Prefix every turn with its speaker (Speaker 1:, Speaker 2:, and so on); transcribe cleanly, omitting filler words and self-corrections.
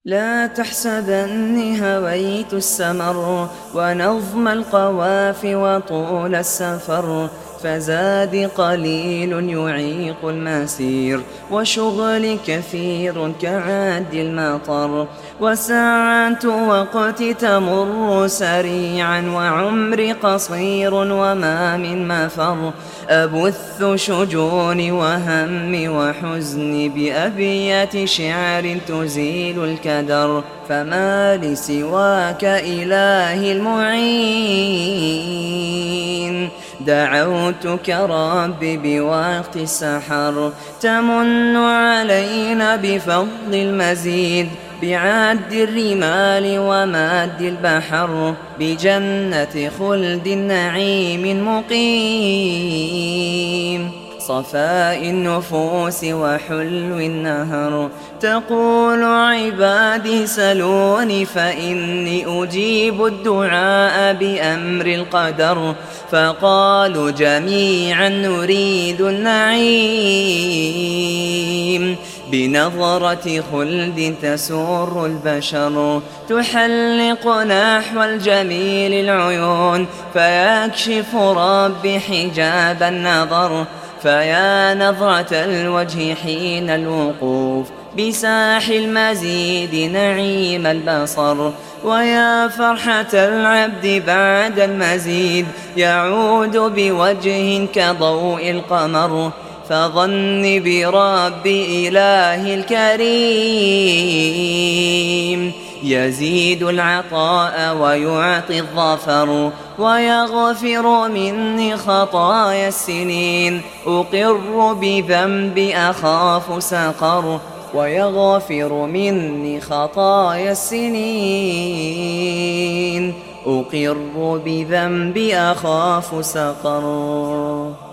Speaker 1: لا تحسبني هويت السمر ونظم القوافي وطول السفر، فزادي قليل يعيق المسير وشغلي كثير كعاد المطر، وساعات وقت تمر سريعا وعمري قصير وما من مفر، أبث شجوني وهمي وحزني بأبيات شعر تزيل الكدر، فما لي سواك إلهي المعين، دعوتك ربي بوقت السحر، تمن علينا بفضل المزيد، بعد الرمال وماد البحر، بجنة خلد نعيم مقيم، صفاء النفوس وحلو النهر. تقول عبادي سلوني فإني أجيب الدعاء بأمر القدر، فقالوا جميعا نريد النعيم، بنظرة خلد تسر البشر، تحلق نحو الجميل العيون، فيكشف ربي حجاب النظر، فيا نظرة الوجه حين الوقوف بساح المزيد نعيم البصر، ويا فرحة العبد بعد المزيد يعود بوجه كضوء القمر، فظني بربي إلهي الكريم، يزيد العطاء ويعطي الظفر، ويغفر مني خطايا السنين، أقر بذنبي أخاف سقر، ويغفر مني خطايا السنين، أقر بذنبي أخاف سقر.